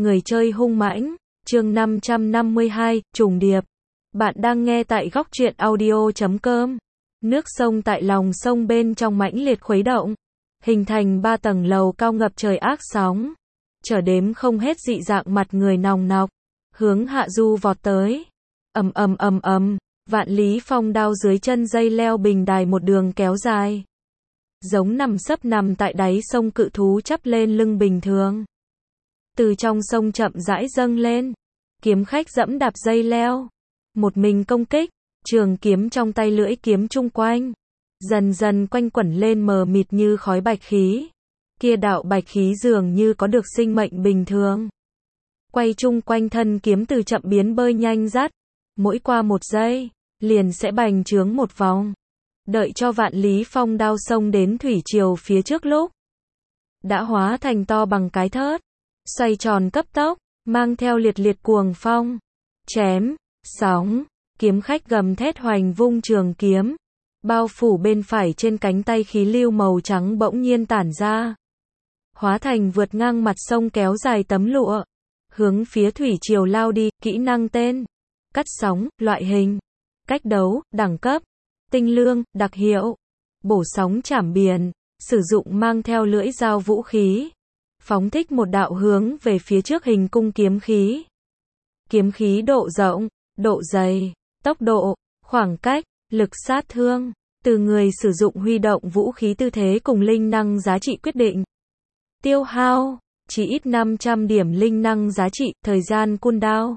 người chơi hung mãnh, chương 552, trùng điệp. Bạn đang nghe tại góc truyện audio.com. Nước sông tại lòng sông bên trong mãnh liệt khuấy động, hình thành 3 tầng lầu cao ngập trời ác sóng, chở đếm không hết dị dạng mặt người nòng nọc, hướng hạ du vọt tới. Ầm ầm ầm ầm, Vạn Lý Phong đao dưới chân dây leo bình đài một đường kéo dài, giống nằm sấp nằm tại đáy sông cự thú chắp lên lưng bình thường. Từ trong sông chậm rãi dâng lên, kiếm khách dẫm đạp dây leo, một mình công kích, trường kiếm trong tay lưỡi kiếm chung quanh, dần dần quanh quẩn lên mờ mịt như khói bạch khí. Kia đạo bạch khí dường như có được sinh mệnh bình thường, quay chung quanh thân kiếm từ chậm biến bơi nhanh dắt, mỗi qua một giây, liền sẽ bành trướng một vòng. Đợi cho Vạn Lý Phong đao xông đến thủy triều phía trước lúc, đã hóa thành to bằng cái thớt, xoay tròn cấp tốc, mang theo liệt liệt cuồng phong, chém, sóng, kiếm khách gầm thét hoành vung trường kiếm, bao phủ bên phải trên cánh tay khí lưu màu trắng bỗng nhiên tản ra, hóa thành vượt ngang mặt sông kéo dài tấm lụa, hướng phía thủy triều lao đi. Kỹ năng tên: cắt sóng, loại hình: cách đấu, đẳng cấp: tinh lương, đặc hiệu: bổ sóng chảm biển, sử dụng mang theo lưỡi dao vũ khí, phóng thích một đạo hướng về phía trước hình cung kiếm khí. Kiếm khí độ rộng, độ dày, tốc độ, khoảng cách, lực sát thương, từ người sử dụng huy động vũ khí tư thế cùng linh năng giá trị quyết định. Tiêu hao: chỉ ít 500 điểm linh năng giá trị. Thời gian cooldown: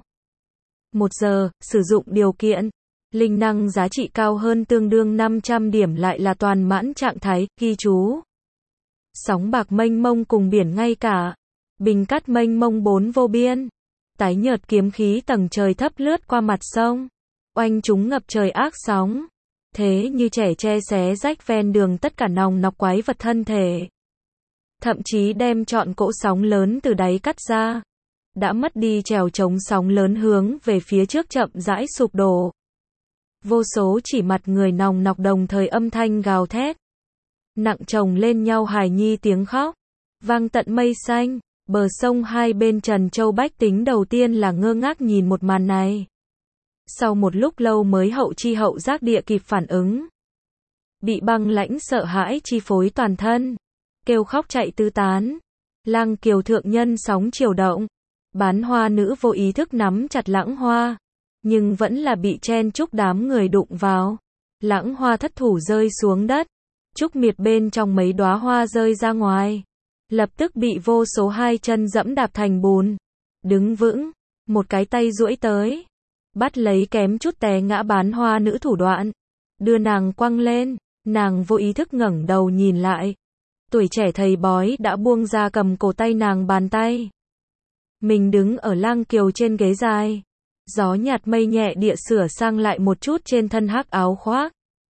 1 giờ. Sử dụng điều kiện: linh năng giá trị cao hơn tương đương 500 điểm lại là toàn mãn trạng thái. Ghi chú: sóng bạc mênh mông cùng biển ngay cả, bình cát mênh mông 4 vô biên, tái nhợt kiếm khí tầng trời thấp lướt qua mặt sông, oanh chúng ngập trời ác sóng, thế như trẻ tre xé rách ven đường tất cả nòng nọc quái vật thân thể, thậm chí đem trọn cỗ sóng lớn từ đáy cắt ra, đã mất đi trèo chống sóng lớn hướng về phía trước chậm rãi sụp đổ. Vô số chỉ mặt người nòng nọc đồng thời âm thanh gào thét, nặng chồng lên nhau hài nhi tiếng khóc, vang tận mây xanh. Bờ sông hai bên Trần Châu bách tính đầu tiên là ngơ ngác nhìn một màn này. Sau một lúc lâu mới hậu chi hậu giác địa kịp phản ứng. Bị băng lãnh sợ hãi chi phối toàn thân, kêu khóc chạy tứ tán. Lang Kiều thượng nhân sóng chiều động, bán hoa nữ vô ý thức nắm chặt lãng hoa, nhưng vẫn là bị chen chúc đám người đụng vào. Lãng hoa thất thủ rơi xuống đất, trúc miệt bên trong mấy đóa hoa rơi ra ngoài, lập tức bị vô số hai chân dẫm đạp thành bùn. Đứng vững, một cái tay duỗi tới, bắt lấy kém chút té ngã bán hoa nữ thủ đoạn, đưa nàng quăng lên. Nàng vô ý thức ngẩng đầu nhìn lại, tuổi trẻ thầy bói đã buông ra cầm cổ tay nàng bàn tay. Mình đứng ở Lang Kiều trên ghế dài, gió nhạt mây nhẹ địa sửa sang lại một chút trên thân hắc áo khoác.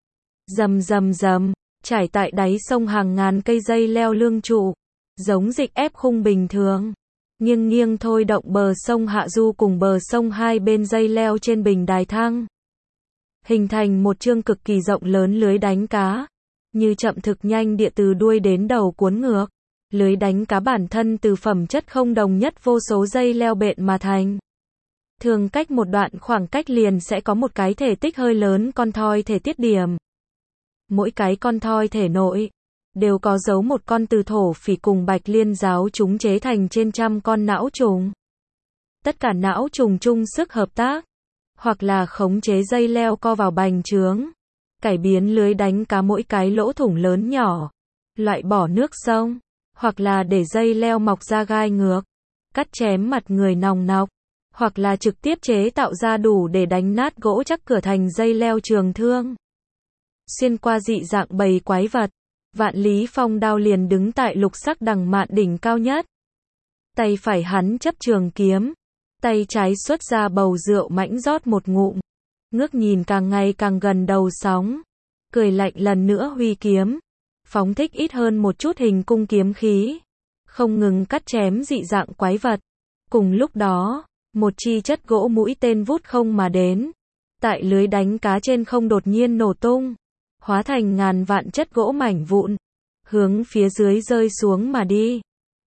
Rầm rầm rầm, trải tại đáy sông hàng ngàn cây dây leo lương trụ, giống dịch ép khung bình thường, nghiêng nghiêng thôi động bờ sông hạ du cùng bờ sông hai bên dây leo trên bình đài thang, hình thành một chương cực kỳ rộng lớn lưới đánh cá, như chậm thực nhanh địa từ đuôi đến đầu cuốn ngược. Lưới đánh cá bản thân từ phẩm chất không đồng nhất vô số dây leo bện mà thành. Thường cách một đoạn khoảng cách liền sẽ có một cái thể tích hơi lớn con thoi thể tiết điểm. Mỗi cái con thoi thể nội đều có giấu một con từ thổ phỉ cùng bạch liên giáo chúng chế thành trên trăm con não trùng. Tất cả não trùng chung sức hợp tác, hoặc là khống chế dây leo co vào bành trướng, cải biến lưới đánh cá mỗi cái lỗ thủng lớn nhỏ, loại bỏ nước sông, hoặc là để dây leo mọc ra gai ngược, cắt chém mặt người nòng nọc, hoặc là trực tiếp chế tạo ra đủ để đánh nát gỗ chắc cửa thành dây leo trường thương. Xuyên qua dị dạng bầy quái vật, Vạn Lý Phong đao liền đứng tại lục sắc đằng mạn đỉnh cao nhất. Tay phải hắn chấp trường kiếm, tay trái xuất ra bầu rượu mãnh rót một ngụm, ngước nhìn càng ngày càng gần đầu sóng, cười lạnh lần nữa huy kiếm, phóng thích ít hơn một chút hình cung kiếm khí, không ngừng cắt chém dị dạng quái vật. Cùng lúc đó, một chi chất gỗ mũi tên vút không mà đến, tại lưới đánh cá trên không đột nhiên nổ tung, hóa thành ngàn vạn chất gỗ mảnh vụn, hướng phía dưới rơi xuống mà đi.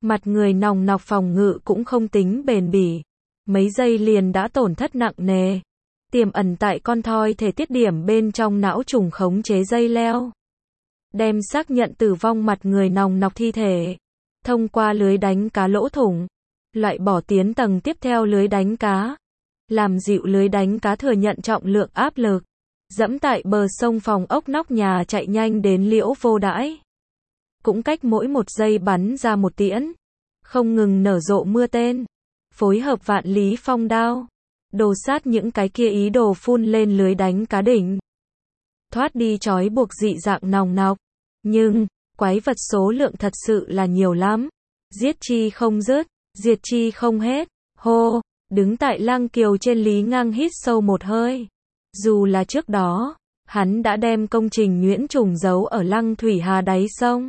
Mặt người nòng nọc phòng ngự cũng không tính bền bỉ. Mấy giây liền đã tổn thất nặng nề. Tiềm ẩn tại con thoi thể tiết điểm bên trong não trùng khống chế dây leo. Đem xác nhận tử vong mặt người nòng nọc thi thể. Thông qua lưới đánh cá lỗ thủng. Loại bỏ tiến tầng tiếp theo lưới đánh cá. Làm dịu lưới đánh cá thừa nhận trọng lượng áp lực. Dẫm tại bờ sông phòng ốc nóc nhà chạy nhanh đến Liễu Vô Đãi. Cũng cách mỗi một giây bắn ra một tiễn. Không ngừng nở rộ mưa tên. Phối hợp vạn lý phong đao. Đồ sát những cái kia ý đồ phun lên lưới đánh cá đỉnh. Thoát đi trói buộc dị dạng nòng nọc. Nhưng, quái vật số lượng thật sự là nhiều lắm. Giết chi không dứt, diệt chi không hết. Hô, đứng tại Lăng Kiều trên Lý Ngang hít sâu một hơi. Dù là trước đó, hắn đã đem công trình nhuyễn trùng giấu ở Lăng Thủy Hà đáy sông.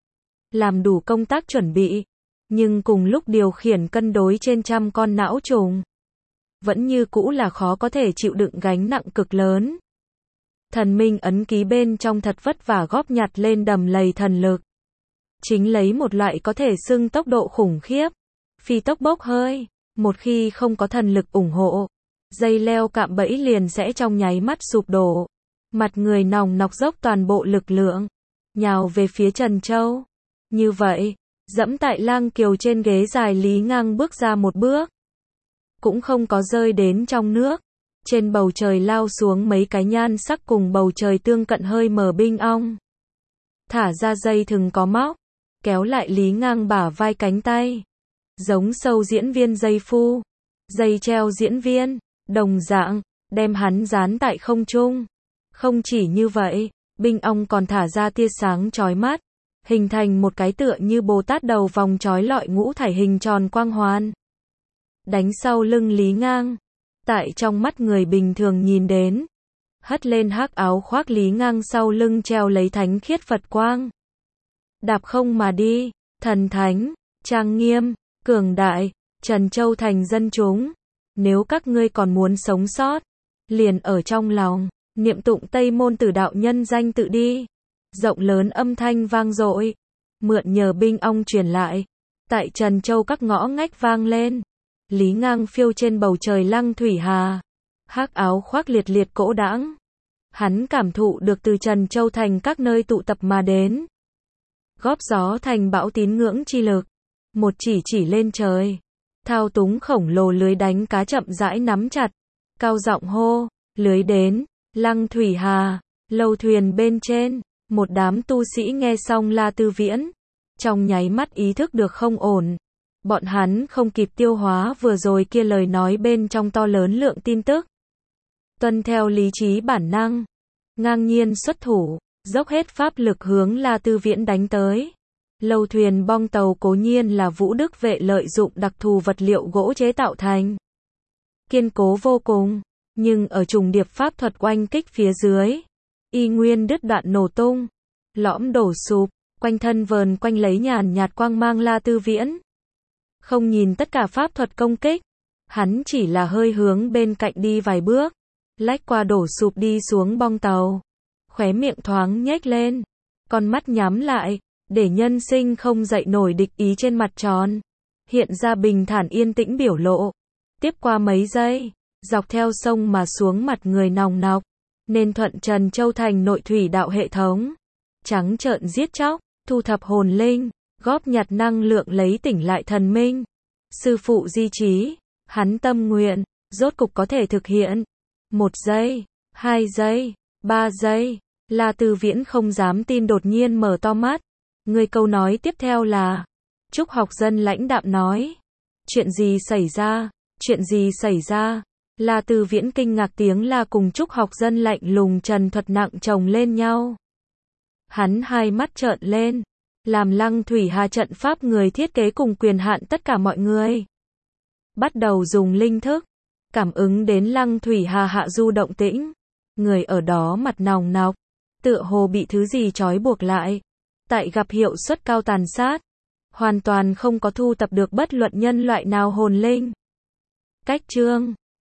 Làm đủ công tác chuẩn bị. Nhưng cùng lúc điều khiển cân đối trên trăm con não trùng. Vẫn như cũ là khó có thể chịu đựng gánh nặng cực lớn. Thần minh ấn ký bên trong thật vất vả góp nhặt lên đầm lầy thần lực. Chính lấy một loại có thể xưng tốc độ khủng khiếp. Phi tốc bốc hơi. Một khi không có thần lực ủng hộ. Dây leo cạm bẫy liền sẽ trong nháy mắt sụp đổ. Mặt người nòng nọc dốc toàn bộ lực lượng. Nhào về phía Trần Châu. Như vậy, dẫm tại Lang Kiều trên ghế dài Lý Ngang bước ra một bước. Cũng không có rơi đến trong nước. Trên bầu trời lao xuống mấy cái nhan sắc cùng bầu trời tương cận hơi mờ binh ong. Thả ra dây thừng có móc. Kéo lại Lý Ngang bả vai cánh tay. Giống sâu diễn viên dây phu. Dây treo diễn viên. Đồng dạng. Đem hắn dán tại không trung. Không chỉ như vậy. Binh ong còn thả ra tia sáng chói mắt. Hình thành một cái tựa như Bồ Tát đầu vòng chói lọi ngũ thải hình tròn quang hoàn. Đánh sau lưng Lý Ngang. Tại trong mắt người bình thường nhìn đến. Hất lên hắc áo khoác Lý Ngang sau lưng treo lấy thánh khiết Phật quang. Đạp không mà đi. Thần thánh. Trang nghiêm. Cường đại. Trần Châu thành dân chúng. Nếu các ngươi còn muốn sống sót. Liền ở trong lòng. Niệm tụng Tây Môn Tử đạo nhân danh tự đi. Rộng lớn âm thanh vang dội. Mượn nhờ binh ong truyền lại. Tại Trần Châu các ngõ ngách vang lên. Lý Ngang phiêu trên bầu trời Lăng Thủy Hà. Hắc áo khoác liệt liệt cỗ đãng. Hắn cảm thụ được từ Trần Châu thành các nơi tụ tập mà đến. Góp gió thành bão tín ngưỡng chi lực. Một chỉ lên trời. Thao túng khổng lồ lưới đánh cá chậm rãi nắm chặt. Cao giọng hô. Lưới đến. Lăng Thủy Hà. Lâu thuyền bên trên. Một đám tu sĩ nghe xong La Tư Viễn. Trong nháy mắt ý thức được không ổn. Bọn hắn không kịp tiêu hóa vừa rồi kia lời nói bên trong to lớn lượng tin tức. Tuân theo lý trí bản năng. Ngang nhiên xuất thủ. Dốc hết pháp lực hướng La Tư Viễn đánh tới. Lâu thuyền bong tàu cố nhiên là Vũ Đức Vệ lợi dụng đặc thù vật liệu gỗ chế tạo thành. Kiên cố vô cùng. Nhưng ở trùng điệp pháp thuật oanh kích phía dưới. Y nguyên đứt đoạn nổ tung. Lõm đổ sụp. Quanh thân vờn quanh lấy nhàn nhạt quang mang La Tư Viễn. Không nhìn tất cả pháp thuật công kích. Hắn chỉ là hơi hướng bên cạnh đi vài bước. Lách qua đổ sụp đi xuống bong tàu. Khóe miệng thoáng nhếch lên. Con mắt nhắm lại. Để nhân sinh không dậy nổi địch ý trên mặt tròn. Hiện ra bình thản yên tĩnh biểu lộ. Tiếp qua mấy giây. Dọc theo sông mà xuống mặt người nòng nọc. Nên thuận Trần Châu thành nội thủy đạo hệ thống. Trắng trợn giết chóc. Thu thập hồn linh. Góp nhặt năng lượng lấy tỉnh lại thần minh. Sư phụ di trí. Hắn tâm nguyện. Rốt cục có thể thực hiện. 1 giây. 2 giây. 3 giây. La Tư Viễn không dám tin đột nhiên mở to mắt. Người câu nói tiếp theo là. Trúc Học Dân lãnh đạm nói. Chuyện gì xảy ra? Chuyện gì xảy ra? La Tư Viễn kinh ngạc tiếng la cùng Trúc Học Dân lạnh lùng trần thuật nặng chồng lên nhau. Hắn hai mắt trợn lên. Làm Lăng Thủy Hà trận pháp người thiết kế cùng quyền hạn tất cả mọi người. Bắt đầu dùng linh thức. Cảm ứng đến Lăng Thủy Hà hạ du động tĩnh. Người ở đó mặt nòng nọc. Tựa hồ bị thứ gì trói buộc lại. Tại gặp hiệu suất cao tàn sát. Hoàn toàn không có thu tập được bất luận nhân loại nào hồn linh. Cách chương